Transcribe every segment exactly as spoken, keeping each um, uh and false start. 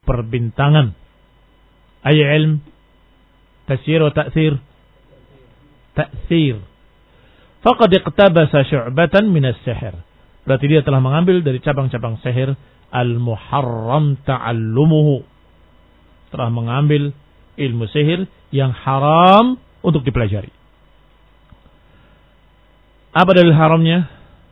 perbintangan. Ay ilm tasyir wa ta'thir. Ta'thir. Faqad iqtabasa syu'batan min as-sihr. Berarti dia telah mengambil dari cabang-cabang sihir al-muharram ta'allumuhu. Telah mengambil ilmu sihir yang haram untuk dipelajari. Apa dalil haramnya?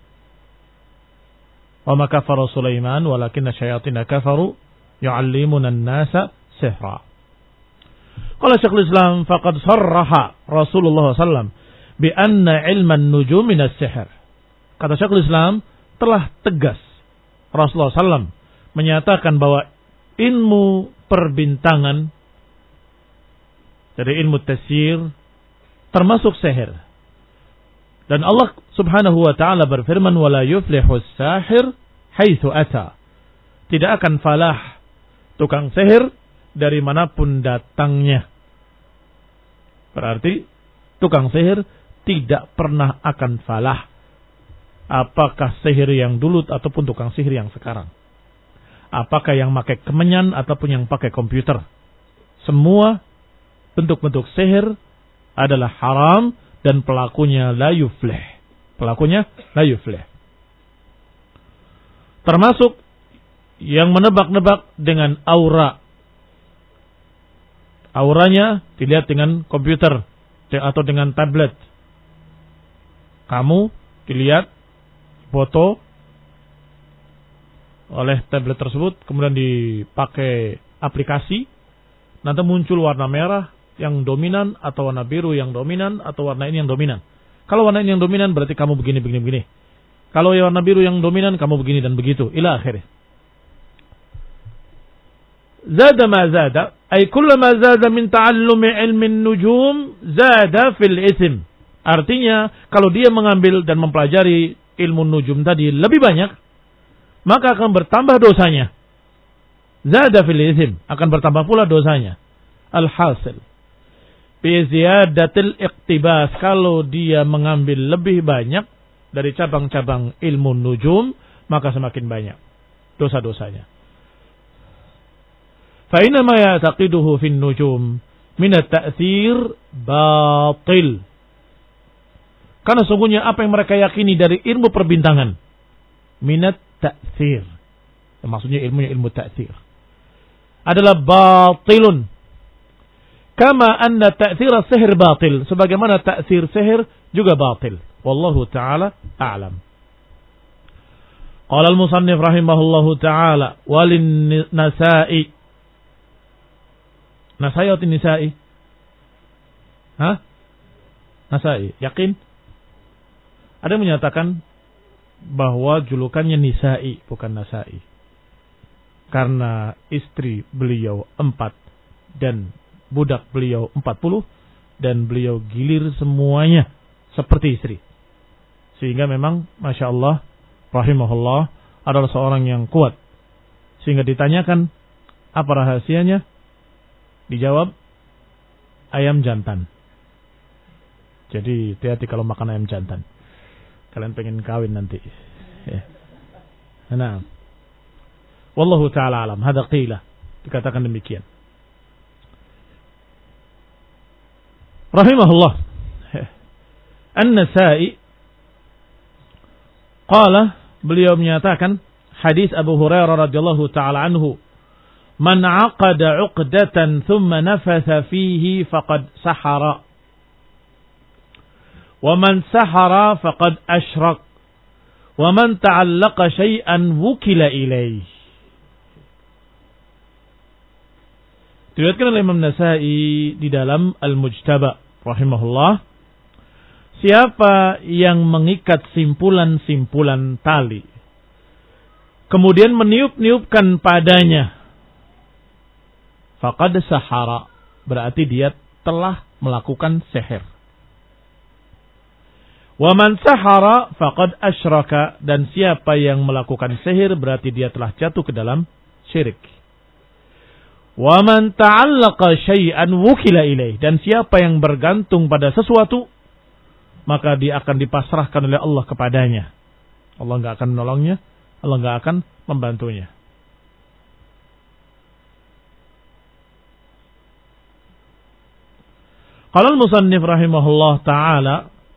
Wa ma kafara Sulaiman walakinna syayatina kafaru yu'allimuna an-nasa sihra. Qala Syekhul Islam faqad sarraha Rasulullah sallallahu alaihi wasallam bi anna ilman nujum min as-sihr. Kata Syekhul Islam, telah tegas Rasulullah sallallahu alaihi wasallam menyatakan bahwa ilmu perbintangan dari ilmu tasyir termasuk sihir. Dan Allah Subhanahu wa taala berfirman, "Wala yuflihu as-sahir haitsu ata." Tidak akan falah tukang sihir dari manapun datangnya. Berarti tukang sihir tidak pernah akan falah. Apakah sihir yang dulu ataupun tukang sihir yang sekarang. Apakah yang pakai kemenyan ataupun yang pakai komputer. Semua bentuk-bentuk sihir adalah haram dan pelakunya la yuflih. Pelakunya la yuflih. Termasuk yang menebak-nebak dengan aura. Auranya dilihat dengan komputer atau dengan tablet. Kamu dilihat foto oleh tablet tersebut, kemudian dipakai aplikasi, nanti muncul warna merah yang dominan, atau warna biru yang dominan, atau warna ini yang dominan. Kalau warna ini yang dominan, berarti kamu begini, begini, begini. Kalau warna biru yang dominan, kamu begini dan begitu. Ila akhirnya. Zada ma zada, ay kullama zada min ta'allumi ilmin nujum, zada fil ism. Artinya, kalau dia mengambil dan mempelajari ilmu nujum tadi lebih banyak, maka akan bertambah dosanya. Zada fil ism, akan bertambah pula dosanya. Al-hasil. Bi ziyadatil iqtibas, kalau dia mengambil lebih banyak dari cabang-cabang ilmu nujum, maka semakin banyak dosa-dosanya. Fa inna ma ya'taqiduhu fin nujum min at-ta'thir batil. Karena sungguhnya apa yang mereka yakini dari ilmu perbintangan, minat ta'thir, maksudnya ilmunya ilmu ta'thir, adalah batilun. Kama anna ta'thir sihir batil, sebagaimana ta'thir sihir juga batil. Wallahu ta'ala a'lam. Qala al-musannif rahimahullahu ta'ala, walin nasa'i. Nasa'i atau nisa'i? Hah? Nasa'i, yakin? Ada yang menyatakan bahwa julukannya Nisa'i, bukan Nasa'i. Karena istri beliau empat dan budak beliau empat puluh, dan beliau gilir semuanya seperti istri. Sehingga memang Masya Allah, rahimahullah, adalah seorang yang kuat. Sehingga ditanyakan, apa rahasianya? Dijawab, ayam jantan. Jadi hati-hati kalau makan ayam jantan. Kalian pengen kawin nanti. Ya. Nah. Wallahu ta'ala alam. Hada qila. Dikatakan demikian. Rahimahullah. An-Nasa'i. Qala. Beliau menyatakan. Hadis Abu Hurairah radhiyallahu ta'ala anhu. Man aqada uqdatan thumma nafatha fihi faqad sahara. وَمَنْ سَحَرَ فَقَدْ أَشْرَكَ وَمَنْ تَعَلَّقَ شَيْئًا وُكِلَ إِلَيْهِ. Diriwayatkan oleh Imam Nasa'i di dalam Al-Mujtaba rahimahullah, siapa yang mengikat simpulan-simpulan tali kemudian meniup-niupkan padanya, faqad sahara, berarti dia telah melakukan sihir. Wa man sahara faqad asyraka, dan siapa yang melakukan sihir berarti dia telah jatuh ke dalam syirik. Wa man ta'allaqa syai'an wukila ilaih, dan siapa yang bergantung pada sesuatu maka dia akan dipasrahkan oleh Allah kepadanya. Allah enggak akan menolongnya, Allah enggak akan membantunya. Qala al-musannif rahimahullah ta'ala,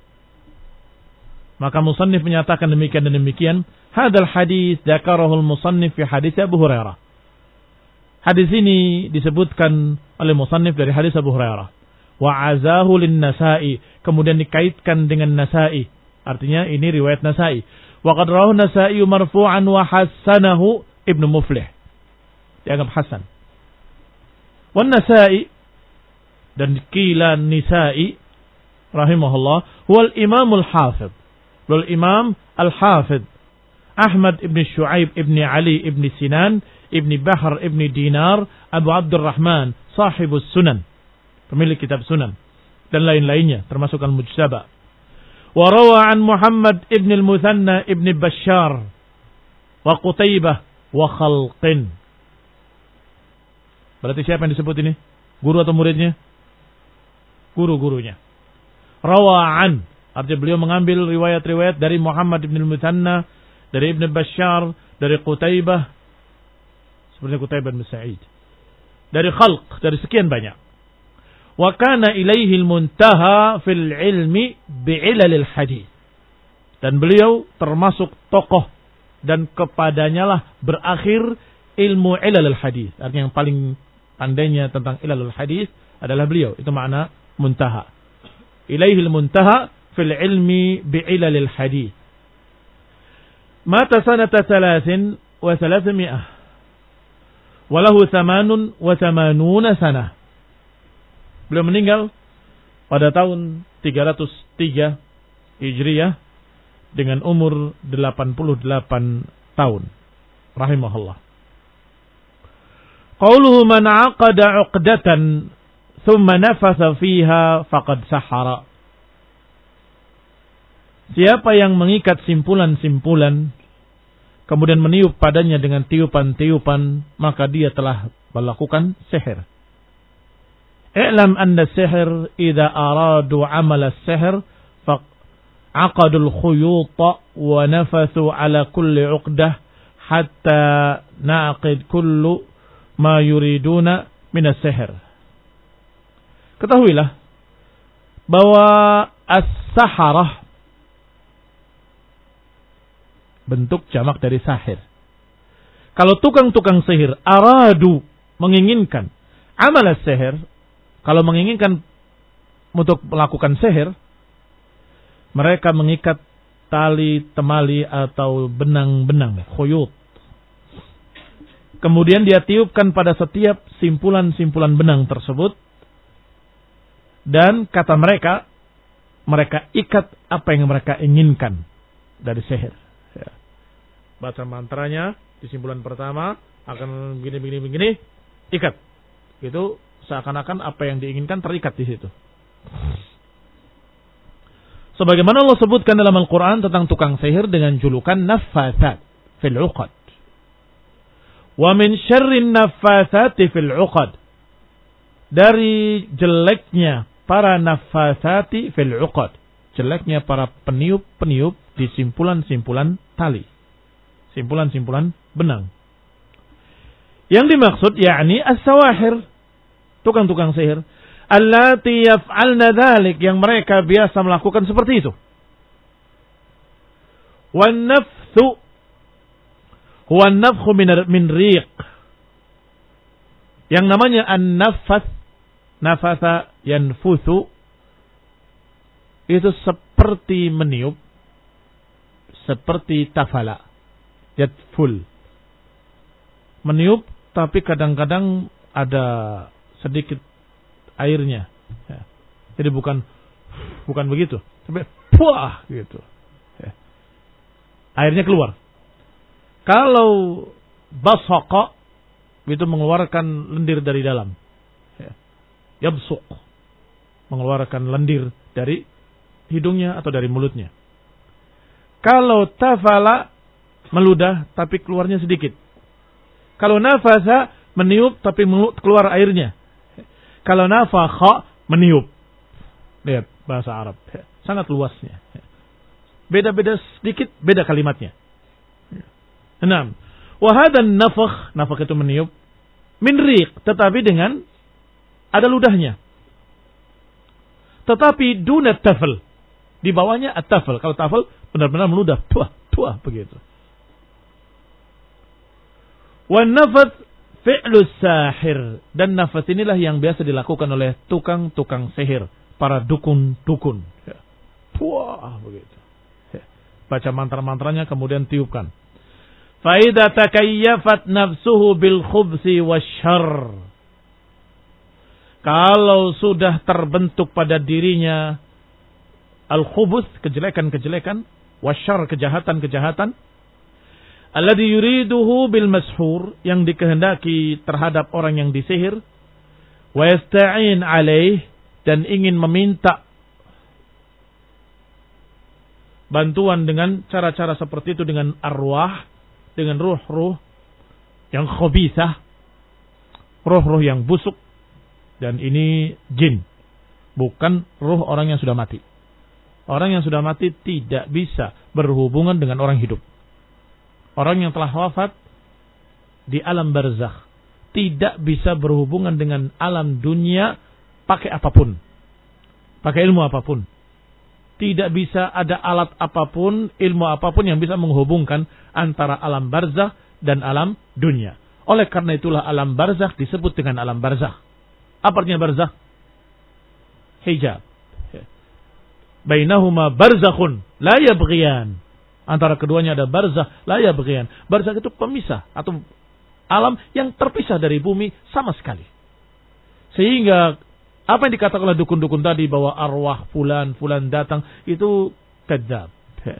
maka musannif menyatakan demikian dan demikian. Hadal hadis dzakarahu al-musannif fi hadis Abu Hurairah. Hadis ini disebutkan oleh musannif dari hadis Abu Hurairah. Wa azahu lin-Nasa'i, kemudian dikaitkan dengan Nasa'i. Artinya ini riwayat Nasa'i. Wa qad rawahu Nasa'i marfu'an wa hasanahu Ibnu Muflih. Dianggap hasan. Wa Nasa'i dan qila Nisa'i rahimahullah huwal Imamul Hafidh. Wal Imam Al-Hafidh Ahmad ibn Shu'aib ibn Ali ibn Sinan ibn Bahr ibn Dinar Abu Abdurrahman sahibus sunan, pemilik kitab sunan dan lain-lainnya termasuk Al-Mujtaba. Wa rawa an Muhammad ibn Al-Muthanna ibn Bashar wa Qutaybah wa khalqin. Berarti siapa yang disebut ini? Guru atau muridnya? Guru-gurunya. Rawa'an, artinya beliau mengambil riwayat-riwayat dari Muhammad ibn Al-Muthanna, dari Ibn Bashar, dari Qutaybah, seperti Qutaybah bin Sa'id, dari khalq, dari sekian banyak. Wa kana ilaihi al-muntaha fil ilmi bi'ilalil hadis. Dan beliau termasuk tokoh dan kepadanya lah berakhir ilmu ilalil hadis. Artinya yang paling pandainya tentang ilalil hadis adalah beliau. Itu makna muntaha. Ilaihi al-muntaha fil ilmi bi'ilalil hadis. Mata sanata thalathin wa thalathmi'ah. Walahu thamanun wa thamanuna sanah. Beliau meninggal pada tahun tiga ratus tiga Hijriyah dengan umur delapan puluh delapan tahun. Rahimahullah. Qauluhu man 'aqada 'uqdatan thumma nafatha fiha faqad sahara. Siapa yang mengikat simpulan-simpulan kemudian meniup padanya dengan tiupan-tiupan, maka dia telah melakukan sihir. I'lam anna sihir idza aradu 'amal as-sihr faq'aqadu al-khuyut wa nafathu 'ala kulli 'uqdah hatta na'qid kullu ma yuriduna min as-sihr. Ketahuilah bahwa as-saharah bentuk jamak dari sahir. Kalau tukang-tukang sihir aradu, menginginkan amal sihir, kalau menginginkan untuk melakukan sihir, mereka mengikat tali temali atau benang-benang, khuyut. Kemudian dia tiupkan pada setiap simpulan-simpulan benang tersebut. Dan kata mereka, mereka ikat apa yang mereka inginkan dari sihir. Ya. Baca mantranya di simpulan pertama akan begini begini begini, ikat. Itu seakan-akan apa yang diinginkan terikat di situ. Sebagaimana Allah sebutkan dalam Al-Qur'an tentang tukang sihir dengan julukan naffathat fil 'uqad. Wa min syarrin naffatsati fil 'uqad. Dari jeleknya para naffatsati fil 'uqad. Jeleknya para peniup-peniup di simpulan-simpulan tali. Simpulan-simpulan benang. Yang dimaksud yakni as-sawahir, tukang-tukang sihir, allati yaf'alna dzalik, yang mereka biasa melakukan seperti itu. Wan nafthu huwa an-nafkhu min min riq. Yang namanya an-nafath, nafatha yanfuthu, itu seperti meniup, seperti tafala, yadful, meniup tapi kadang-kadang ada sedikit airnya, ya. Jadi bukan bukan begitu, tapi puah gitu, ya. Airnya keluar. Kalau bashaqa itu mengeluarkan lendir dari dalam, ya. Yabsuq, mengeluarkan lendir dari hidungnya atau dari mulutnya. Kalau tafala, meludah tapi keluarnya sedikit. Kalau nafasa, meniup tapi keluar airnya. Kalau nafakha, meniup. Lihat bahasa Arab, sangat luasnya. Beda-beda sedikit, beda kalimatnya. Enam. Wa hadan nafakh, nafakh itu meniup, min riq, tetapi dengan ada ludahnya. Tetapi dunat tafel. Di bawahnya at-tafel. Kalau tafel benar-benar meludah. Tuah, tuah begitu. Wan nafas fi'lus sahir. Dan nafas inilah yang biasa dilakukan oleh tukang-tukang sihir. Para dukun-dukun. Tuah begitu. Baca mantra-mantranya kemudian tiupkan. Faida takayyafat nafsuhu bil khubsi wasyarr. Kalau sudah terbentuk pada dirinya al-khubus, kejelekan-kejelekan, wasyarr, kejahatan-kejahatan, alladhi yuriduhu bil mashhur, yang dikehendaki terhadap orang yang disihir, wa yasta'in alaih, dan ingin meminta bantuan dengan cara-cara seperti itu dengan arwah, dengan ruh-ruh yang khabithah, ruh-ruh yang busuk, dan ini jin, bukan ruh orang yang sudah mati. Orang yang sudah mati tidak bisa berhubungan dengan orang hidup. Orang yang telah wafat di alam barzakh tidak bisa berhubungan dengan alam dunia pakai apapun, pakai ilmu apapun. Tidak bisa ada alat apapun, ilmu apapun yang bisa menghubungkan antara alam barzakh dan alam dunia. Oleh karena itulah alam barzakh disebut dengan alam barzakh. Apa artinya barzakh? Hijab. Bainahuma barzakhun la yabghiyan. Antara keduanya ada barzakh la yabghiyan. Barzakh itu pemisah atau alam yang terpisah dari bumi sama sekali. Sehingga apa yang dikatakan oleh dukun-dukun tadi bahwa arwah fulan fulan datang itu kadzab.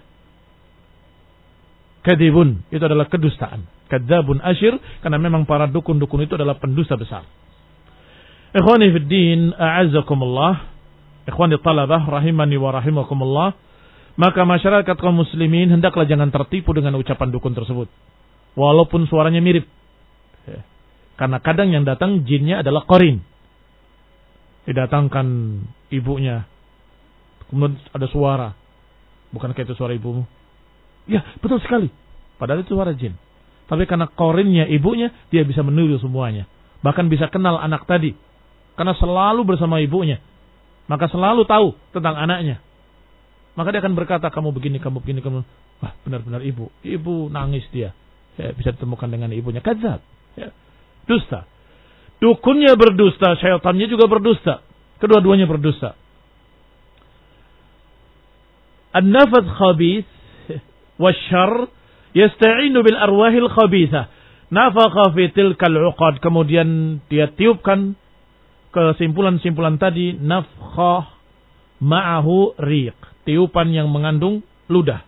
Kadibun, itu adalah kedustaan. Kadzabun asyir, karena memang para dukun-dukun itu adalah pendusta besar. Ikhwani fid din, a'azzakumullah. Ikhwani talabah rahimani wa rahimakumullah. Maka masyarakat kaum muslimin hendaklah jangan tertipu dengan ucapan dukun tersebut. Walaupun suaranya mirip. Karena kadang yang datang jinnya adalah qarin. Didatangkan ibunya, kemudian ada suara, bukan kayak itu suara ibumu? Ya, betul sekali. Padahal itu suara jin. Tapi karena korinnya ibunya, dia bisa meniru semuanya. Bahkan bisa kenal anak tadi, karena selalu bersama ibunya. Maka selalu tahu tentang anaknya. Maka dia akan berkata, kamu begini, kamu begini, kamu. Wah, benar-benar ibu. Ibu nangis dia. Ya, bisa ditemukan dengan ibunya. Kadzab. Ya. Dusta. Dukunnya berdusta, syaitannya juga berdusta. Kedua-duanya berdusta. An-nafas khabith wasyarr yasta'inu bil arwahil khabithah. Nafakha fi tilkal uqad. Kemudian dia tiupkan kesimpulan-simpulan tadi. Nafkhah ma'ahu riq. Tiupan yang mengandung ludah.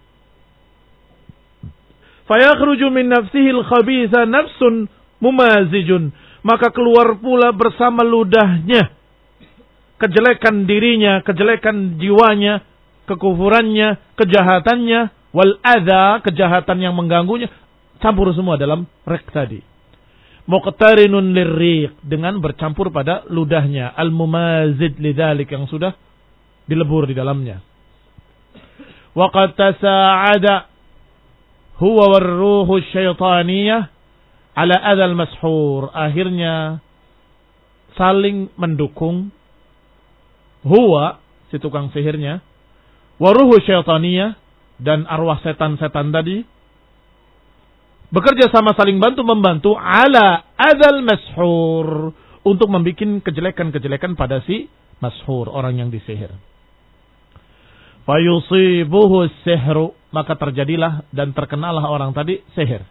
Fayakhruju min nafsihil khabitha nafsun mumazijun. Maka keluar pula bersama ludahnya kejelekan dirinya, kejelekan jiwanya, kekufurannya, kejahatannya, wal adza, kejahatan yang mengganggunya, campur semua dalam rek tadi. Muqtarinun lirriq, dengan bercampur pada ludahnya, al-mumazid lidzalik, yang sudah dilebur di dalamnya. Wa qad tasa'ada huwa war-ruhu syaitaniyah ala adzal mashhur. Akhirnya saling mendukung huwa, si tukang sihirnya, waruhu syaitaniyah, dan arwah setan-setan tadi bekerja sama, saling bantu membantu ala adzal mashhur, untuk membuat kejelekan-kejelekan pada si mashhur, orang yang disihir. Fayusibuhu sihru, maka terjadilah dan terkenalah orang tadi sihir.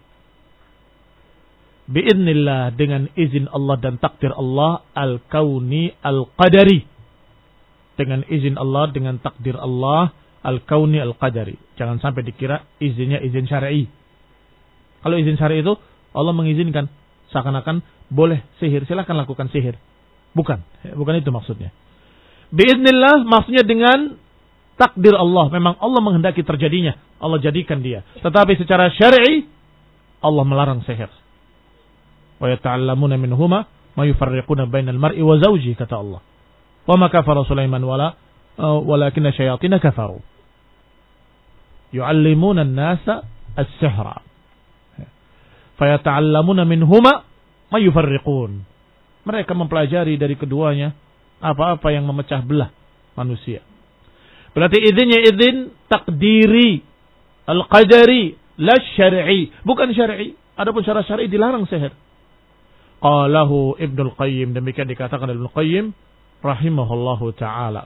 Bi'idnillah, dengan izin Allah dan takdir Allah al-kauni al-qadari. Dengan izin Allah, dengan takdir Allah al-kauni al-qadari. Jangan sampai dikira izinnya izin syar'i. Kalau izin syar'i itu Allah mengizinkan seakan-akan boleh sihir, silakan lakukan sihir. Bukan, bukan itu maksudnya. Bi'idnillah maksudnya dengan takdir Allah. Memang Allah menghendaki terjadinya, Allah jadikan dia. Tetapi secara syar'i Allah melarang sihir. Wa yata'allamuna minhuma ma yufarriquna bainal mar'i wa zawji, kata Allah. Wa ma kafara Sulaiman wala walakinna syayatin kafaru yu'allimuna an-nasa as-sihra. Fa yata'allamuna minhuma ma yufarriqun. Mereka mempelajari dari keduanya apa-apa yang memecah belah manusia. Berarti izinnya izin takdiri, al-qadari, la syar'i, bukan syar'i. Adapun syarat syar'i dilarang sihir. Qalahu Ibnul Qayyim, demikian dikatakan Ibnul Qayyim rahimahullahu taala.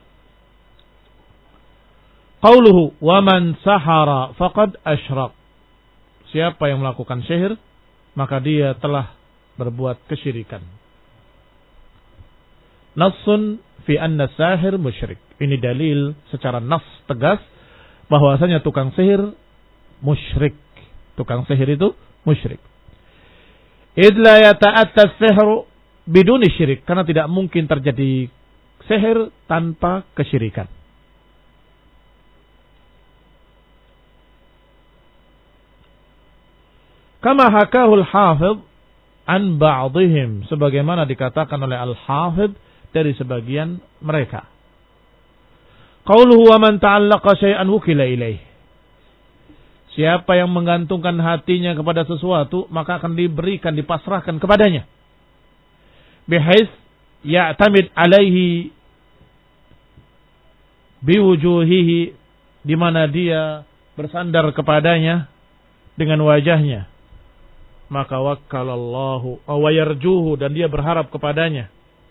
Qauluhu wa man sahara faqad asyrak. Siapa yang melakukan sihir, maka dia telah berbuat kesyirikan. Nassun fi anna sahir musyrik. Ini dalil secara nas tegas bahwasanya tukang sihir musyrik. Tukang sihir itu musyrik. Idh la yata'atta as-sihru biduni syirik, karena tidak mungkin terjadi sihir tanpa kesyirikan. Kama hakahul hafidh an ba'dihim, sebagaimana dikatakan oleh al-hafidh dari sebagian mereka. Qauluhu wa man ta'allaqa syai'an wukila ilaih. Siapa yang menggantungkan hatinya kepada sesuatu, maka akan diberikan, dipasrahkan kepadanya. Bihais ya'tamid alaihi biwujuhihi, di mana dia bersandar kepadanya dengan wajahnya. Maka wakkalallahu wa yarjuhu, dan dia berharap kepadanya.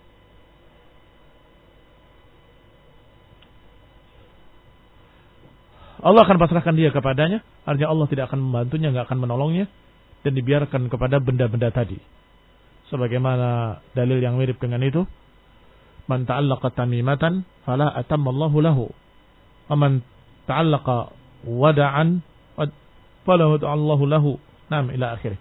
Allah akan pasrahkan dia kepadanya, artinya Allah tidak akan membantunya, tidak akan menolongnya, dan dibiarkan kepada benda-benda tadi. Sebagaimana dalil yang mirip dengan itu, man ta'allaqa tamimatan fala atammallahu lahu, wa man ta'allaqa wada'an fala wada'allahu lahu. Naam, ila akhirih.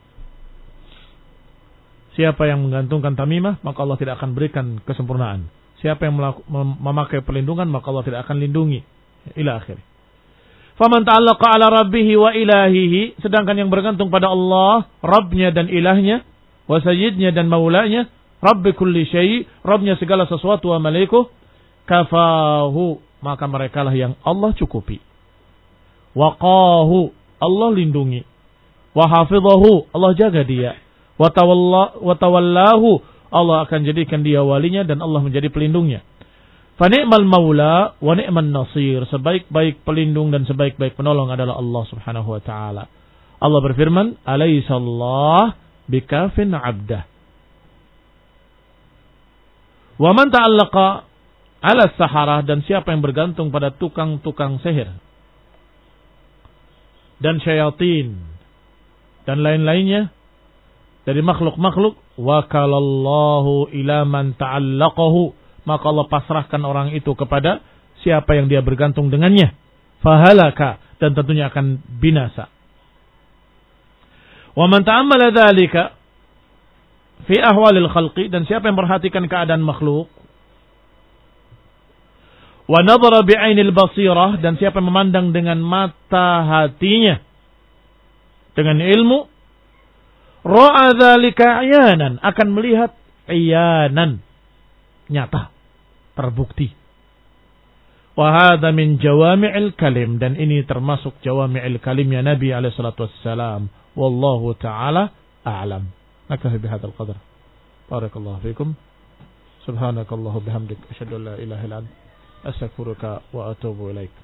Siapa yang menggantungkan tamimah, maka Allah tidak akan berikan kesempurnaan. Siapa yang memakai perlindungan, maka Allah tidak akan lindungi. Ila akhirih. Faman ta'allaqa ala rabbihi wa ilahihi, sedangkan yang bergantung pada Allah, Rabbnya dan ilahnya, wa sayyidnya dan maulanya, Rabbi kulli syai', Rabbnya segala sesuatu, wa malikuh, kafahu, maka merekalah yang Allah cukupi. Waqahu, Allah lindungi. Wa hafidhahu, Allah jaga dia. Wa tawallahu, Allah akan jadikan dia walinya dan Allah menjadi pelindungnya. Fa ni'mal maula wa ni'man nasir, sebaik-baik pelindung dan sebaik-baik penolong adalah Allah Subhanahu wa taala. Allah berfirman, "Alaihissallah bikafin 'abdah." Wa man ta'allaqa 'ala as-saharah, dan siapa yang bergantung pada tukang-tukang sihir dan syayatin dan lain-lainnya dari makhluk-makhluk, wakalallahu ila man ta'allaqahu, maka Allah pasrahkan orang itu kepada siapa yang dia bergantung dengannya. Fahalaka, dan tentunya akan binasa. Wa man ta'ammala dzalika fi ahwalil khalqi, dan siapa yang perhatikan keadaan makhluk. Wa nadhara bi'ainil basirah, dan siapa yang memandang dengan mata hatinya, dengan ilmu. Ra'a dzalika 'ayanan, akan melihat 'ayanan, nyata, terbukti. Wa hadza min jawami'il kalim, dan ini termasuk jawami'il kalimnya Nabi alaihi salatu wassalam. Wallahu ta'ala a'lam. Naktafi bihadzal qadar. Barakallahu fikum. Subhanakallahu bihamdik, asyhadu an la ilaha illa anta, astaghfiruka wa atubu ilaik.